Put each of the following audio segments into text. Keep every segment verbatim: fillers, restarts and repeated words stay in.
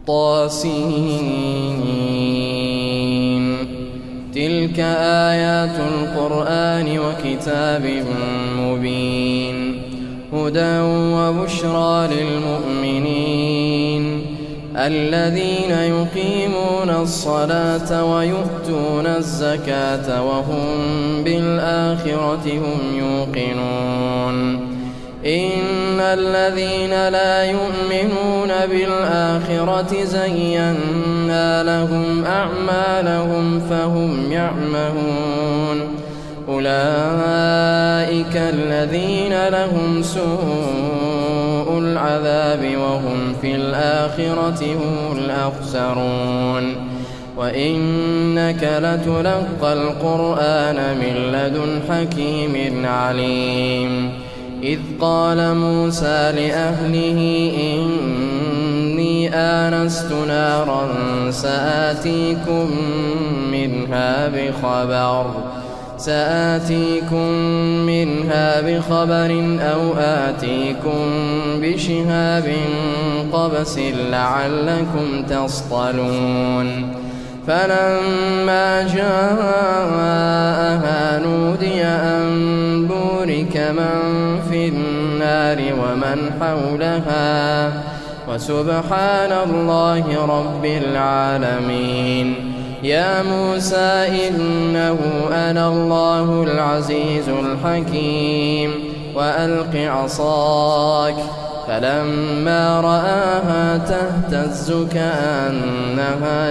طاسين. تلك آيات القرآن وكتاب مبين هدى وبشرى للمؤمنين الذين يقيمون الصلاة ويؤتون الزكاة وهم بالآخرة هم يوقنون. إن الذين لا يؤمنون بالآخرة زينا لهم أعمالهم فهم يعمهون. أولئك الذين لهم سوء العذاب وهم في الآخرة هم الأخسرون. وإنك لتلقى القرآن من لدن حكيم عليم. إذ قال موسى لأهله إني آنست نارا سآتيكم منها بخبر سآتيكم منها بخبر أو آتيكم بشهاب قبس لعلكم تصطلون. فلما جاءها نودي أن بورك من في النار ومن حولها وسبحان الله رب العالمين. يا موسى إنه أنا الله العزيز الحكيم وألق عصاك. فلما رآها تهتز كأنها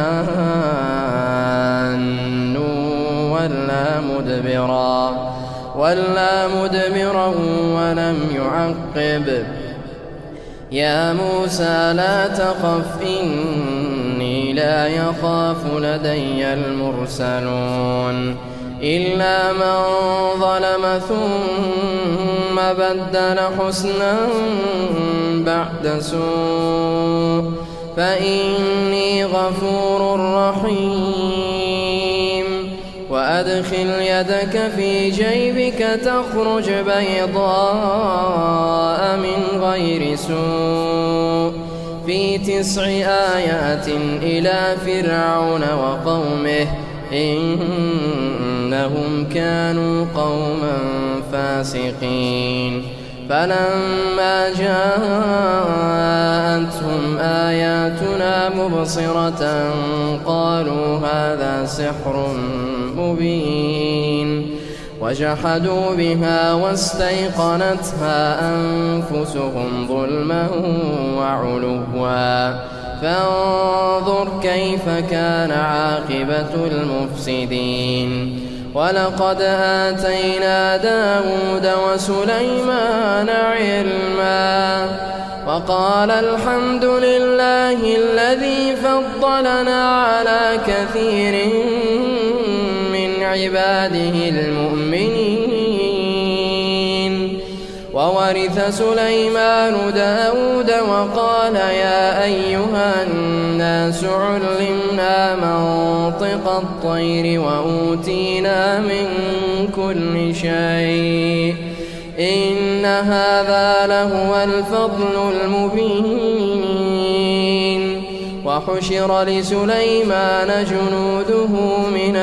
جان ولا مدبرا ولا مدبرا ولم يعقب. يا موسى لا تخف إني لا يخاف لدي المرسلون. إلا من ظلم ثم بدل حسنا بعد سوء فإني غفور رحيم. وأدخل يدك في جيبك تخرج بيضاء من غير سوء في تسع آيات إلى فرعون وقومه إنهم كانوا قوما فاسقين. فلما جاءتهم آياتنا مبصرة قالوا هذا سحر مبين. وجحدوا بها واستيقنتها أنفسهم ظلما وعلوا فانظر كيف كان عاقبة المفسدين. ولقد آتينا داود وسليمان علما وقال الحمد لله الذي فضلنا على كثير من عباده المؤمنين. وورث سليمان داود وقال يا أيها الناس علمنا منطق الطير وأوتينا من كل شيء إن هذا لهو الفضل المبين. وحشر لسليمان جنوده من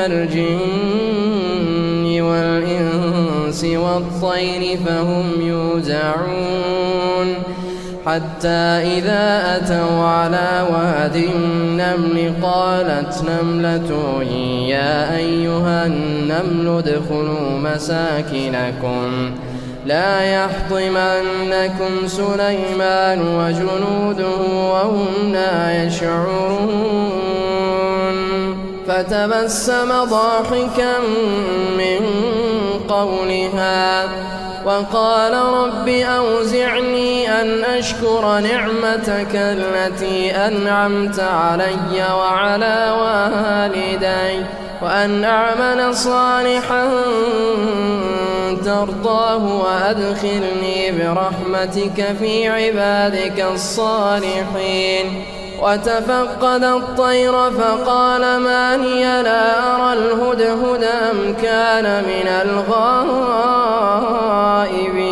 الجن والإنس والطير فهم يوزعون. حتى إذا أتوا على واد النمل قالت نملة يا أيها النمل ادخلوا مساكنكم لا يحطمنكم سليمان وجنوده وهم لا يشعرون. فتبسم ضاحكا من قولها وقال رب أوزعني أن أشكر نعمتك التي أنعمت علي وعلى والدي وأن أعمل صالحا ترضاه وأدخلني برحمتك في عبادك الصالحين. وتفقد الطير فقال ما لي لا أرى الهدهد أم كان من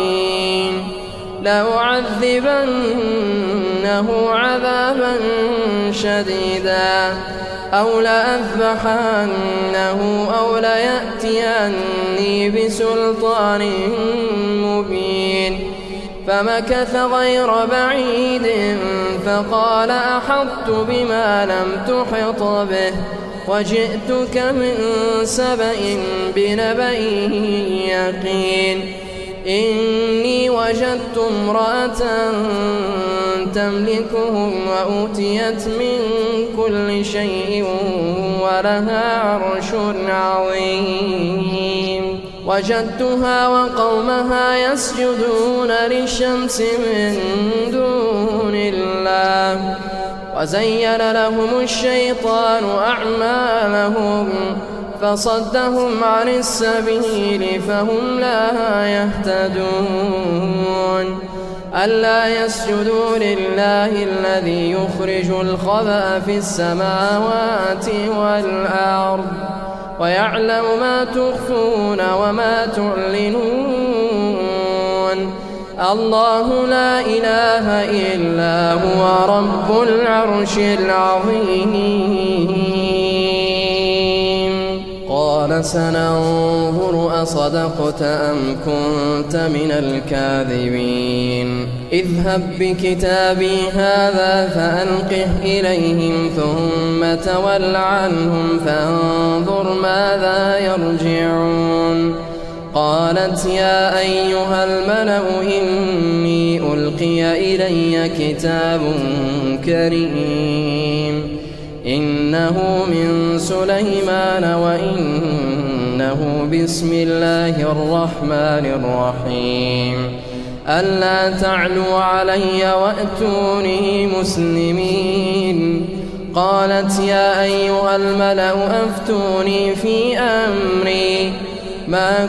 الغائبين لأعذبنه عذابا شديدا أو لأذبحنه أو ليأتيني بسلطان مبين. فمكث غير بعيد فقال أحطت بما لم تحط به وجئتك من سبأ بنبأ يقين. إني وجدت امرأة تملكهم وأوتيت من كل شيء ولها عرش عظيم. وجدتها وقومها يسجدون للشمس من دون الله وزين لهم الشيطان أعمالهم فصدهم عن السبيل فهم لا يهتدون. ألا يسجدوا لله الذي يخرج الخبأ في السماوات والأرض ويعلم ما تخفون وما تعلنون. الله لا إله إلا هو رب العرش العظيم. قال سننظر أصدقت أم كنت من الكاذبين. اذهب بكتابي هذا فألقه إليهم ثم تول عنهم فانظر ماذا يرجعون. قالت يا أيها الملأ إني ألقي إلي كتاب كريم إنه من سليمان وإنه بسم الله الرحمن الرحيم. ألا تعلوا علي وأتوني مسلمين. قالت يا أيها الملأ أفتوني في أمري ما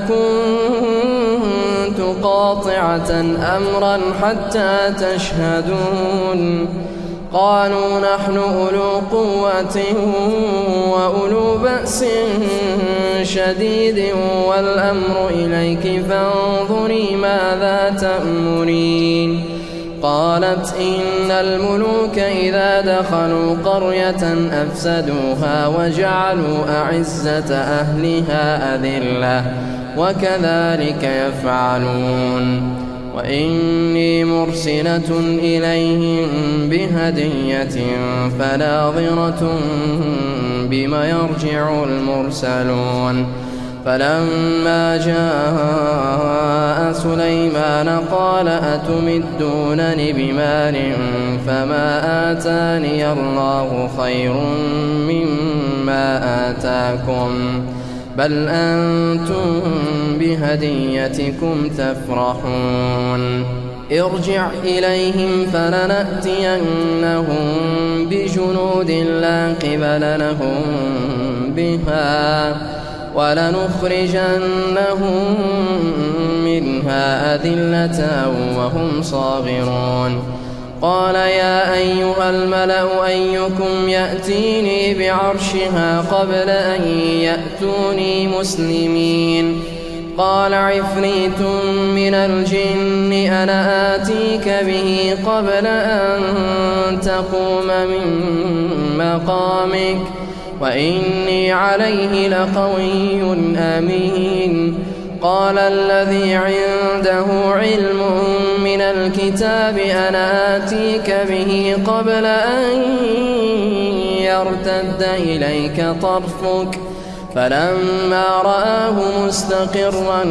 كنت قاطعة أمرا حتى تشهدون. قالوا نحن أولو قوة وأولو بأس شديد والأمر إليك فانظري ماذا تأمرين. قالت إن الملوك إذا دخلوا قرية أفسدوها وجعلوا أعزة أهلها أذلة وكذلك يفعلون. وإني مرسلة إليهم بهدية فناظرة بما يرجع المرسلون. فلما جاء سليمان قال أتمدونني بمال فما آتاني الله خير مما آتاكم بل أنتم بهديتكم تفرحون. ارجع إليهم فلنأتينهم بجنود لا قبل لهم بها ولنخرجنهم منها أذلة وهم صاغرون. قال يا أيها الملأ أيكم يأتيني بعرشها قبل أن يأتوني مسلمين. قال عفريت من الجن أنا آتيك به قبل أن تقوم من مقامك وإني عليه لقوي أمين. قال الذي عنده علم من الكتاب أنا آتيك به قبل أن يرتد إليك طرفك فلما رآه مستقرا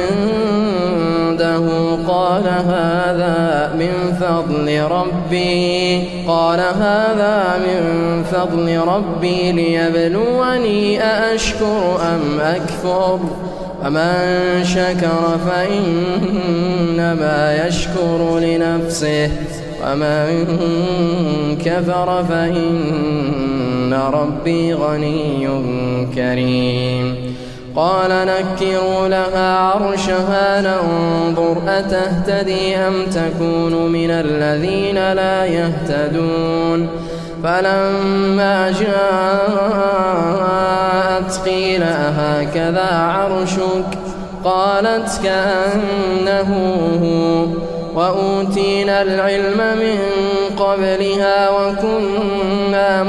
عنده قال هذا من فضل ربي قال هذا من فضل ربي ليبلوني أأشكر أم أكفر ومن شكر فإنما يشكر لنفسه ومن كفر فإن ربي غني كريم. قال نكروا لها عرشها ننظر أتهتدي أم تكون من الذين لا يهتدون. فلما جاءت قيل أهكذا عرشك قالت كأنه هو وأوتينا العلم من قبلها وكنا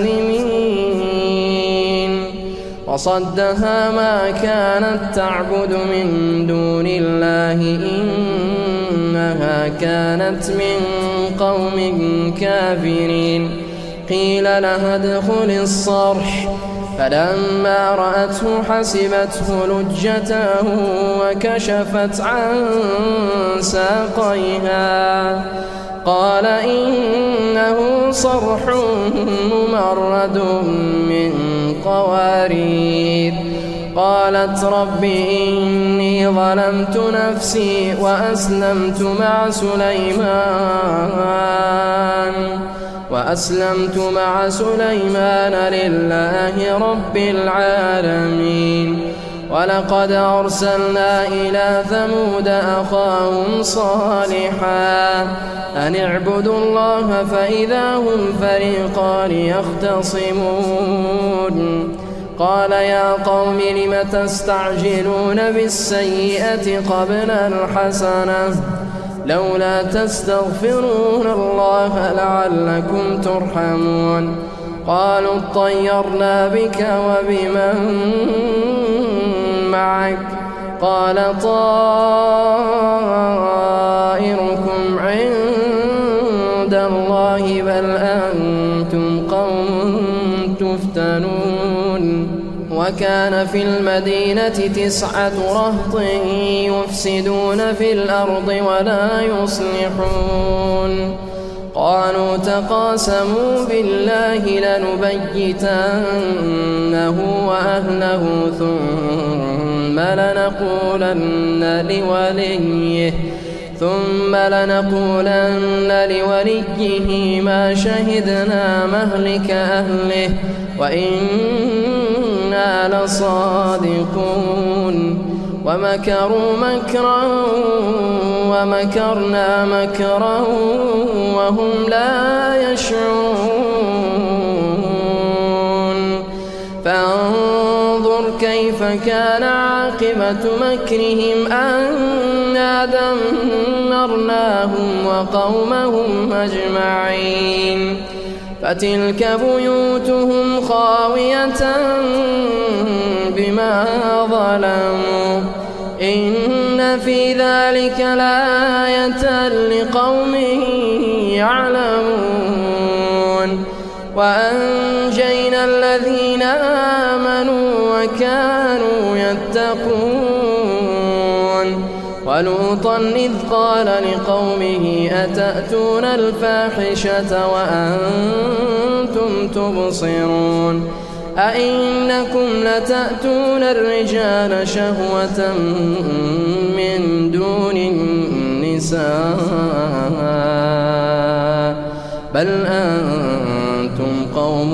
مسلمين وصدها ما كانت تعبد من دون الله إنها كانت من قوم كافرين قيل لها ادخل الصرح فلما رأته حسبته لجة وكشفت عن ساقيها قال إنه صرح ممرد من قوارير قالت رب إني ظلمت نفسي وأسلمت مع سليمان وأسلمت مع سليمان لله رب العالمين ولقد أرسلنا إلى ثمود أخاهم صالحا أن اعبدوا الله فإذا هم فريقان يختصمون قال يا قوم لم تستعجلون بالسيئة قبل الحسنة لولا تستغفرون الله لعلكم ترحمون قالوا اطيرنا بك وبمن معك قال طائركم عند الله بل أنتم قوم تفتنون وكان في المدينة تسعة رهط يفسدون في الأرض ولا يصلحون قالوا تقاسموا بالله لنبيتنه وأهله ثم لنقولن لوليه ثم لنقولن لوليه ما شهدنا مهلك أهله وإنا لصادقون ومكروا مكرا ومكرنا مكرا وهم لا يشعرون فانظر كيف كان عاقبة مكرهم أنا دمرناهم وقومهم أجمعين فتلك بيوتهم خاوية بما ظلموا إن في ذلك لآية لقوم يعلمون وأنجينا الذين آمنوا وكانوا يتقون ولوطا إذ قال لقومه أتأتون الفاحشة وأنتم تبصرون أئنكم لتأتون الرجال شهوة من دون النساء بل أنتم قوم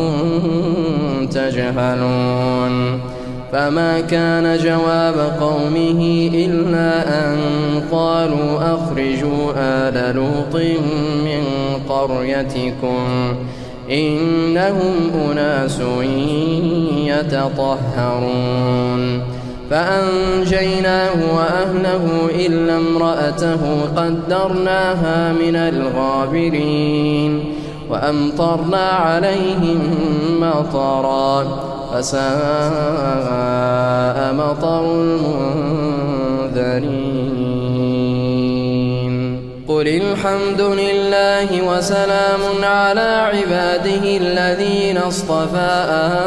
تجهلون فما كان جواب قومه إلا أن قالوا أخرجوا آل لوط من قريتكم إنهم أناس يتطهرون فأنجيناه وأهله إلا امرأته قدرناها من الغابرين وأمطرنا عليهم مطرا فساء مطر المنذرين قل الحمد لله وسلام على عباده الذين اصطفى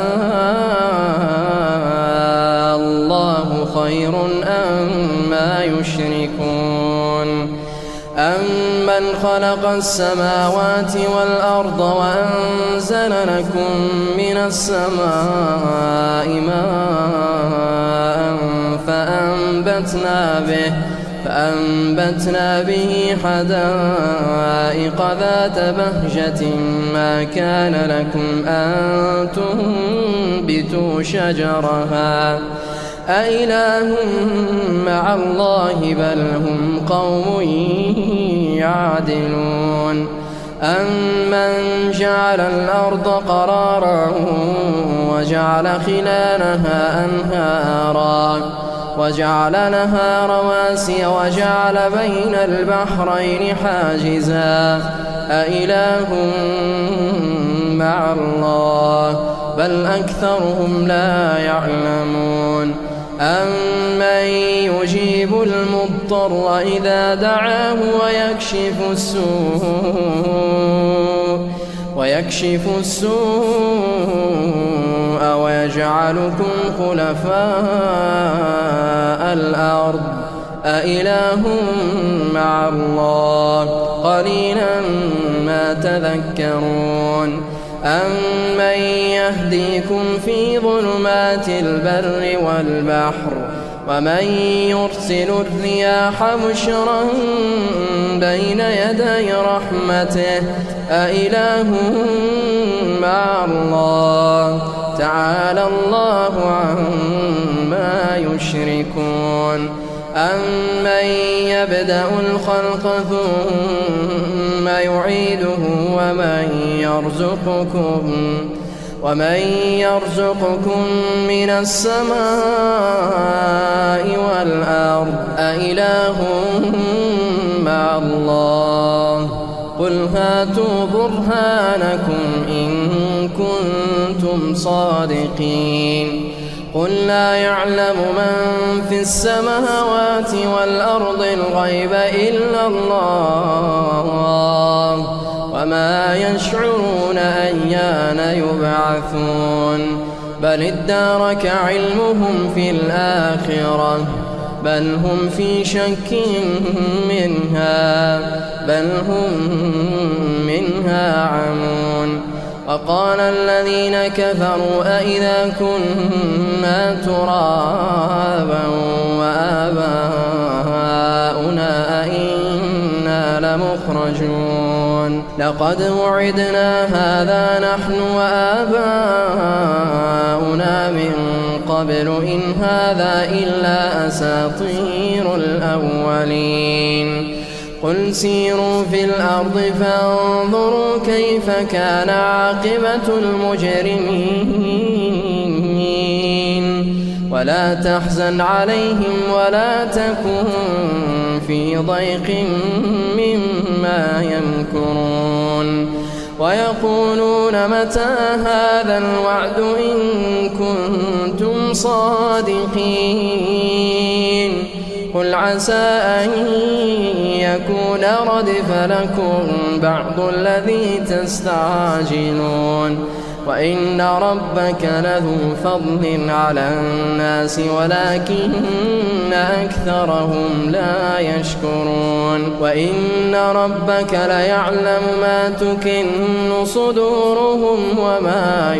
الله خير أما يشركون أمن خلق السماوات والأرض وأنزل لكم من السماء ماء فأنبتنا به فأنبتنا به حدائق ذات بهجة ما كان لكم أن تنبتوا شجرها أإله مع الله بل هم قوم يعدلون أمن جعل الأرض قرارا وجعل خلالها أنهارا وجعل لها رواسي وجعل بين البحرين حاجزا أإله مع الله بل أكثرهم لا يعلمون أمن يجيب المضطر إذا دعاه ويكشف السوء ويكشف السوء ويجعلكم خلفاء الأرض أإله مع الله قليلا ما تذكرون أمن يهديكم في ظلمات البر والبحر ومن يرسل الرياح بشرا بين يدي رحمته أإله مع الله تعالى الله عما يشركون أمن يبدأ الخلق ثم يعيده ومن يرزقكم ومن يرزقكم من السماء والأرض أإله مع الله قل هاتوا برهانكم إن كنتم صادقين قل لا يعلم من في السماوات والأرض الغيب إلا الله وما يشعرون أيان يبعثون بل ادارك علمهم في الآخرة بل هم في شك منها بل هم منها عمون وقال الذين كفروا أئذا كنا ترابا وآباؤنا أئنا لمخرجون لقد وعدنا هذا نحن وآباؤنا من قبل إن هذا إلا أساطير الأولين قل سيروا في الأرض فانظروا كيف كان عاقبة المجرمين ولا تحزن عليهم ولا تكن في ضيق مما يمكرون ويقولون متى هذا الوعد إن كنتم صادقين قل عسى أن يكون ردف لكم بعض الذي تستعجلون وإن ربك لذو فضل على الناس ولكن أكثرهم لا يشكرون وإن ربك ليعلم ما تكن صدورهم وما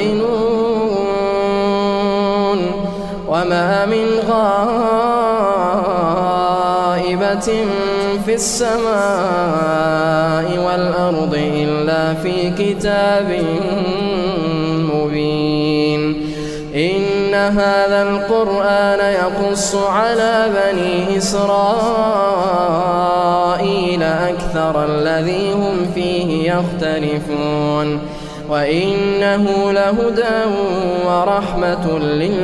يعلنون وما من غائبة في السماء والأرض إلا في كتاب مبين إن هذا القرآن يقص على بني إسرائيل أكثر الذي هم فيه يختلفون وإنه لهدى ورحمة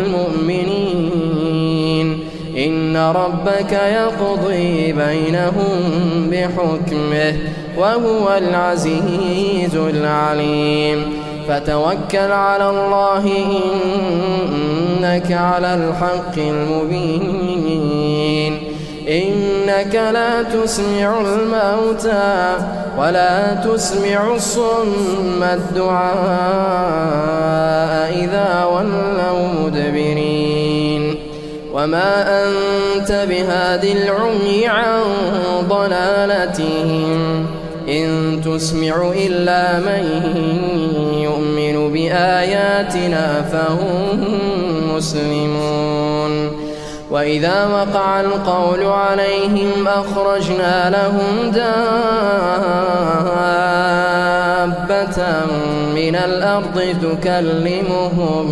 للمؤمنين إن ربك يقضي بينهم بحكمه وهو العزيز العليم فتوكل على الله إنك على الحق المبين إنك لا تسمع الموتى ولا تسمع الصم الدعاء إذا ولوا مدبرين وما أنت بهاد العمي عن ضلالتهم إن تسمع إلا من يؤمن بآياتنا فهم مسلمون وإذا وقع القول عليهم أخرجنا لهم دابة من الأرض تكلمهم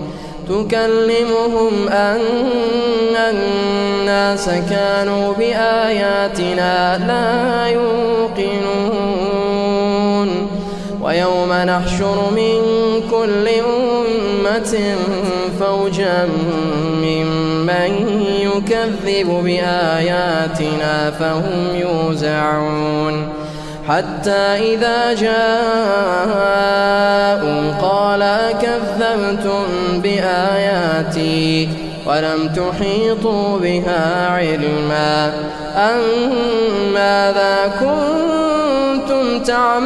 تكلمهم أن الناس كانوا بآياتنا لا يوقنون ويوم نحشر من كل أمة فوجا ممن يكذب بآياتنا فهم يوزعون حتى إذا جاءوا قال أكذبتم بآياتي ولم تحيطوا بها علما أم ماذا كنتم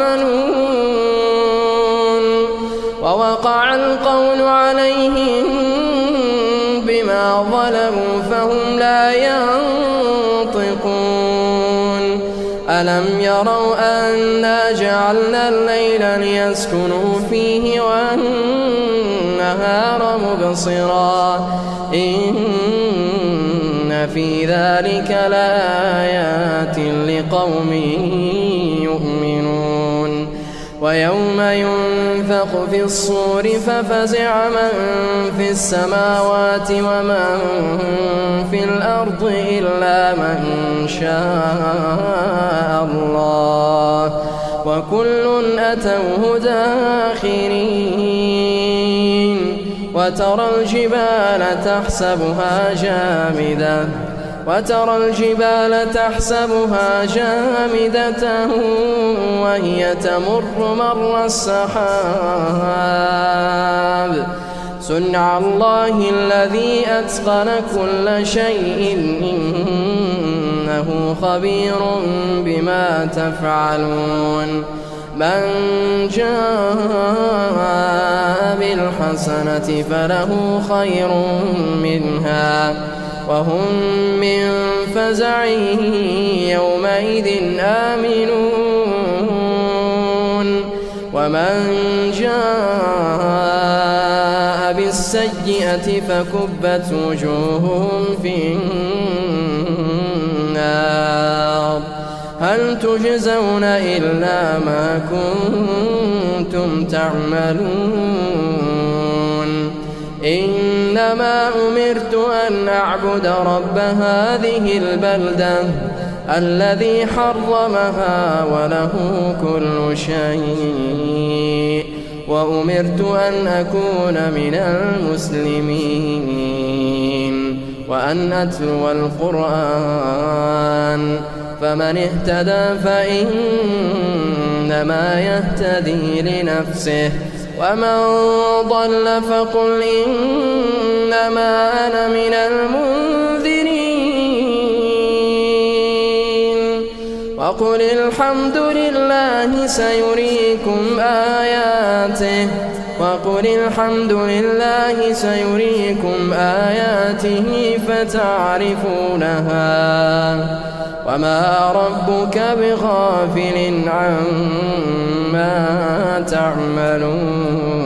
تعملون ووقع القول عليهم بما ظلموا فهم لا ينطقون ألم يروا أنا جعلنا الليل ليسكنوا فيه والنهار مبصرا إن في ذلك لآيات لقوم يؤمنون ويوم ينفخ في الصور ففزع من في السماوات ومن في الأرض إلا من شاء الله وكل أتوه داخرين وترى الجبال تحسبها جامدة وترى الجبال تحسبها جامدة وهي تمر مر السحاب صنع الله الذي أتقن كل شيء إنه خبير بما تفعلون من جاء بالحسنة فله خير منها وهم من فزع يومئذ آمنون ومن جاء بالسيئة فكبت وجوههم في النار هل تجزون إلا ما كنتم تعملون إنما أمرت أن أعبد رب هذه البلدة الذي حرمها وله كل شيء وأمرت أن أكون من المسلمين وأن أتلو القرآن فمن اهتدى فإنما يهتدي لنفسه ومن ضل فقل إنما أنا من المنذرين وقل الحمد لله سيريكم آياته وقل الحمد لله سيريكم آياته فتعرفونها وما ربك بغافل عما تعملون.